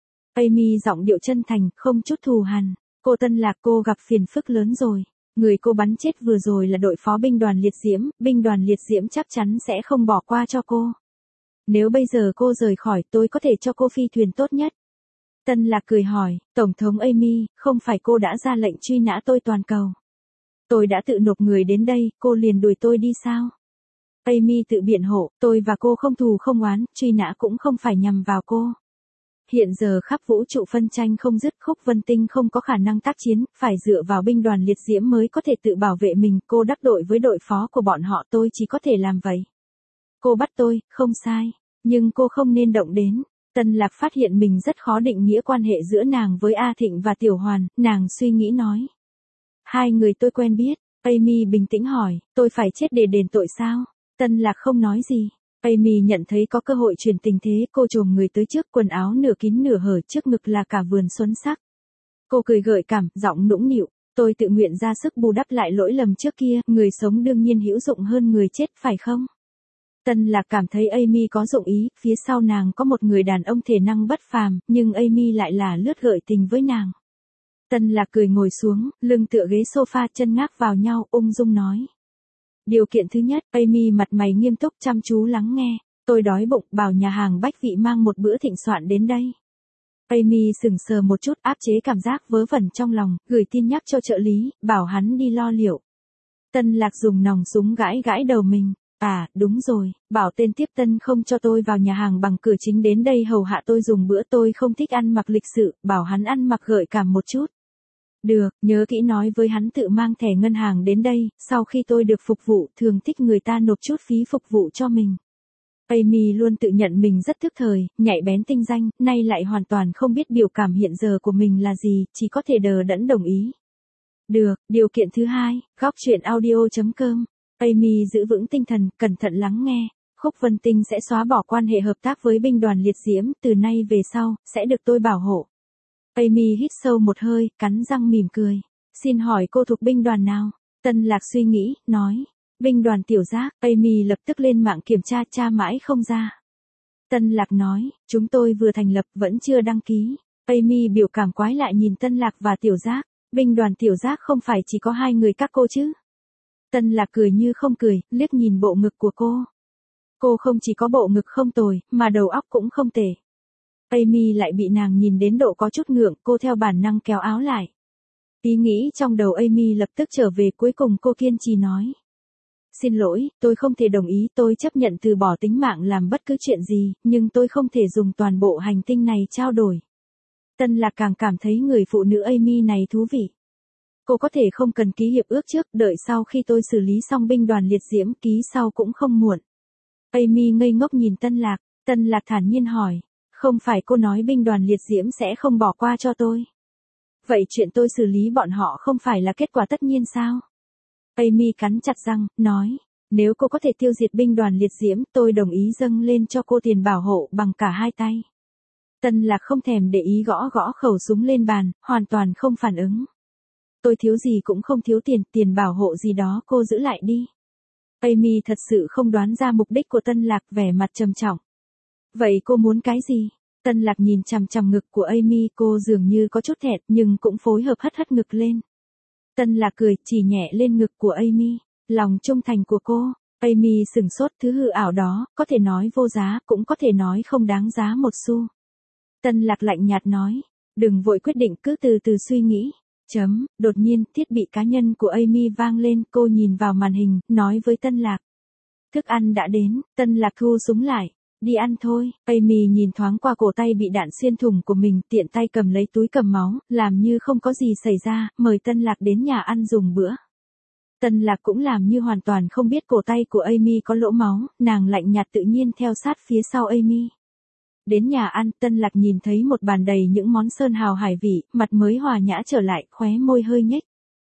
Amy giọng điệu chân thành, không chút thù hằn. Cô Tân Lạc, cô gặp phiền phức lớn rồi. Người cô bắn chết vừa rồi là đội phó binh đoàn liệt diễm, binh đoàn liệt diễm chắc chắn sẽ không bỏ qua cho cô. Nếu bây giờ cô rời khỏi, tôi có thể cho cô phi thuyền tốt nhất. Tân Lạc cười hỏi, Tổng thống Amy, không phải cô đã ra lệnh truy nã tôi toàn cầu. Tôi đã tự nộp người đến đây, cô liền đuổi tôi đi sao? Amy tự biện hộ, tôi và cô không thù không oán, truy nã cũng không phải nhằm vào cô. Hiện giờ khắp vũ trụ phân tranh không dứt, Khúc Vân Tinh không có khả năng tác chiến, phải dựa vào binh đoàn liệt diễm mới có thể tự bảo vệ mình, cô đắc tội với đội phó của bọn họ, tôi chỉ có thể làm vậy. Cô bắt tôi, không sai, nhưng cô không nên động đến. Tân Lạc phát hiện mình rất khó định nghĩa quan hệ giữa nàng với A Thịnh và Tiểu Hoàn, nàng suy nghĩ nói. Hai người tôi quen biết. Amy bình tĩnh hỏi, tôi phải chết để đền tội sao? Tân Lạc không nói gì. Amy nhận thấy có cơ hội chuyển tình thế, cô chồm người tới trước, quần áo nửa kín nửa hở, trước ngực là cả vườn xuân sắc. Cô cười gợi cảm, giọng nũng nịu, tôi tự nguyện ra sức bù đắp lại lỗi lầm trước kia, người sống đương nhiên hữu dụng hơn người chết, phải không? Tân Lạc cảm thấy Amy có dụng ý, phía sau nàng có một người đàn ông thể năng bất phàm, nhưng Amy lại là lướt gợi tình với nàng. Tân Lạc cười ngồi xuống, lưng tựa ghế sofa, chân ngác vào nhau, ung dung nói. Điều kiện thứ nhất, Amy mặt mày nghiêm túc chăm chú lắng nghe. Tôi đói bụng, bảo nhà hàng Bách Vị mang một bữa thịnh soạn đến đây. Amy sững sờ một chút, áp chế cảm giác vớ vẩn trong lòng, gửi tin nhắc cho trợ lý, bảo hắn đi lo liệu. Tân Lạc dùng nòng súng gãi gãi đầu mình. À, đúng rồi, bảo tên tiếp tân không cho tôi vào nhà hàng bằng cửa chính đến đây hầu hạ tôi dùng bữa, tôi không thích ăn mặc lịch sự, bảo hắn ăn mặc gợi cảm một chút. Được, nhớ kỹ nói với hắn tự mang thẻ ngân hàng đến đây, sau khi tôi được phục vụ, thường thích người ta nộp chút phí phục vụ cho mình. Amy luôn tự nhận mình rất thức thời, nhạy bén tinh danh, nay lại hoàn toàn không biết biểu cảm hiện giờ của mình là gì, chỉ có thể đờ đẫn đồng ý. Được, điều kiện thứ hai, góc truyện audio chấm com. Amy giữ vững tinh thần, cẩn thận lắng nghe. Khúc Vân Tinh sẽ xóa bỏ quan hệ hợp tác với binh đoàn liệt diễm, từ nay về sau, sẽ được tôi bảo hộ. Amy hít sâu một hơi, cắn răng mỉm cười. Xin hỏi cô thuộc binh đoàn nào? Tân Lạc suy nghĩ, nói. Binh đoàn Tiểu Giác. Amy lập tức lên mạng kiểm tra, tra mãi không ra. Tân Lạc nói, chúng tôi vừa thành lập, vẫn chưa đăng ký. Amy biểu cảm quái lại nhìn Tân Lạc và Tiểu Giác. Binh đoàn Tiểu Giác không phải chỉ có hai người các cô chứ? Tân Lạc cười như không cười, liếc nhìn bộ ngực của cô. Cô không chỉ có bộ ngực không tồi, mà đầu óc cũng không tệ. Amy lại bị nàng nhìn đến độ có chút ngượng, cô theo bản năng kéo áo lại. Ý nghĩ trong đầu Amy lập tức trở về, cuối cùng cô kiên trì nói. Xin lỗi, tôi không thể đồng ý, tôi chấp nhận từ bỏ tính mạng làm bất cứ chuyện gì, nhưng tôi không thể dùng toàn bộ hành tinh này trao đổi. Tân Lạc càng cảm thấy người phụ nữ Amy này thú vị. Cô có thể không cần ký hiệp ước trước, đợi sau khi tôi xử lý xong binh đoàn liệt diễm, ký sau cũng không muộn. Amy ngây ngốc nhìn Tân Lạc, Tân Lạc thản nhiên hỏi, không phải cô nói binh đoàn liệt diễm sẽ không bỏ qua cho tôi? Vậy chuyện tôi xử lý bọn họ không phải là kết quả tất nhiên sao? Amy cắn chặt răng, nói, nếu cô có thể tiêu diệt binh đoàn liệt diễm, tôi đồng ý dâng lên cho cô tiền bảo hộ bằng cả hai tay. Tân Lạc không thèm để ý, gõ gõ khẩu súng lên bàn, hoàn toàn không phản ứng. Tôi thiếu gì cũng không thiếu tiền, tiền bảo hộ gì đó cô giữ lại đi. Amy thật sự không đoán ra mục đích của Tân Lạc, vẻ mặt trầm trọng. Vậy cô muốn cái gì? Tân Lạc nhìn chằm chằm ngực của Amy, cô dường như có chút thẹn nhưng cũng phối hợp hất hất ngực lên. Tân Lạc cười, chỉ nhẹ lên ngực của Amy. Lòng trung thành của cô. Amy sừng sốt, thứ hư ảo đó, có thể nói vô giá, cũng có thể nói không đáng giá một xu. Tân Lạc lạnh nhạt nói, đừng vội quyết định, cứ từ từ suy nghĩ. Chấm, đột nhiên, thiết bị cá nhân của Amy vang lên, cô nhìn vào màn hình, nói với Tân Lạc. Thức ăn đã đến, Tân Lạc thu súng lại. Đi ăn thôi. Amy nhìn thoáng qua cổ tay bị đạn xuyên thủng của mình, tiện tay cầm lấy túi cầm máu, làm như không có gì xảy ra, mời Tân Lạc đến nhà ăn dùng bữa. Tân Lạc cũng làm như hoàn toàn không biết cổ tay của Amy có lỗ máu, nàng lạnh nhạt tự nhiên theo sát phía sau Amy. Đến nhà ăn, Tân Lạc nhìn thấy một bàn đầy những món sơn hào hải vị, mặt mới hòa nhã trở lại, khóe môi hơi nhếch.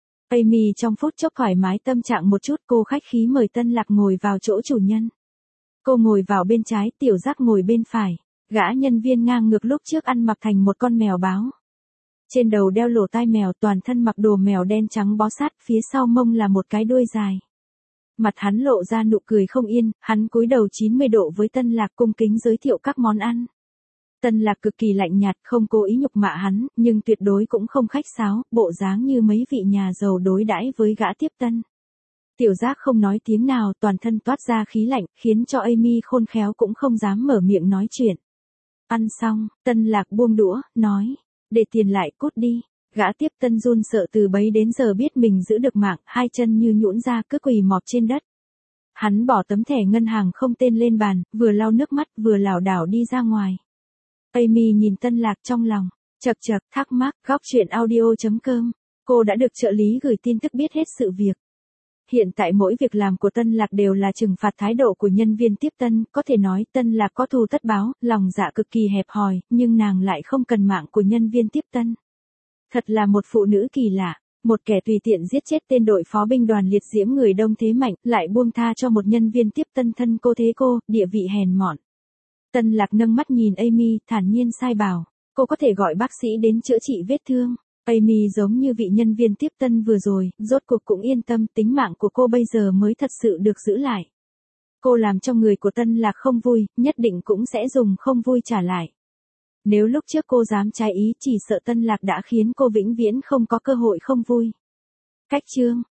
Amy trong phút chốc thoải mái tâm trạng một chút, cô khách khí mời Tân Lạc ngồi vào chỗ chủ nhân. Cô ngồi vào bên trái, Tiểu Giác ngồi bên phải. Gã nhân viên ngang ngược lúc trước ăn mặc thành một con mèo báo. Trên đầu đeo lỗ tai mèo, toàn thân mặc đồ mèo đen trắng bó sát, phía sau mông là một cái đuôi dài. Mặt hắn lộ ra nụ cười không yên, hắn cúi đầu chín mươi độ với Tân Lạc, cung kính giới thiệu các món ăn. Tân Lạc cực kỳ lạnh nhạt, không cố ý nhục mạ hắn, nhưng tuyệt đối cũng không khách sáo, bộ dáng như mấy vị nhà giàu đối đãi với gã tiếp tân. Tiểu Giác không nói tiếng nào, toàn thân toát ra khí lạnh, khiến cho Amy khôn khéo cũng không dám mở miệng nói chuyện. Ăn xong, Tân Lạc buông đũa, nói, để tiền lại, cút đi. Gã tiếp tân run sợ từ bấy đến giờ biết mình giữ được mạng, hai chân như nhũn ra cứ quỳ mọp trên đất. Hắn bỏ tấm thẻ ngân hàng không tên lên bàn, vừa lau nước mắt vừa lảo đảo đi ra ngoài. Amy nhìn Tân Lạc trong lòng, chậc chậc, thắc mắc, góc truyện audio chấm com. Cô đã được trợ lý gửi tin tức biết hết sự việc. Hiện tại mỗi việc làm của Tân Lạc đều là trừng phạt thái độ của nhân viên tiếp tân, có thể nói Tân Lạc có thù tất báo, lòng dạ cực kỳ hẹp hòi, nhưng nàng lại không cần mạng của nhân viên tiếp tân. Thật là một phụ nữ kỳ lạ, một kẻ tùy tiện giết chết tên đội phó binh đoàn liệt diễm người đông thế mạnh, lại buông tha cho một nhân viên tiếp tân thân cô thế cô, địa vị hèn mọn. Tân Lạc nâng mắt nhìn Amy, thản nhiên sai bảo, cô có thể gọi bác sĩ đến chữa trị vết thương. Amy giống như vị nhân viên tiếp tân vừa rồi, rốt cuộc cũng yên tâm, tính mạng của cô bây giờ mới thật sự được giữ lại. Cô làm cho người của Tân Lạc không vui, nhất định cũng sẽ dùng không vui trả lại. Nếu lúc trước cô dám trái ý, chỉ sợ Tân Lạc đã khiến cô vĩnh viễn không có cơ hội không vui. Cách chương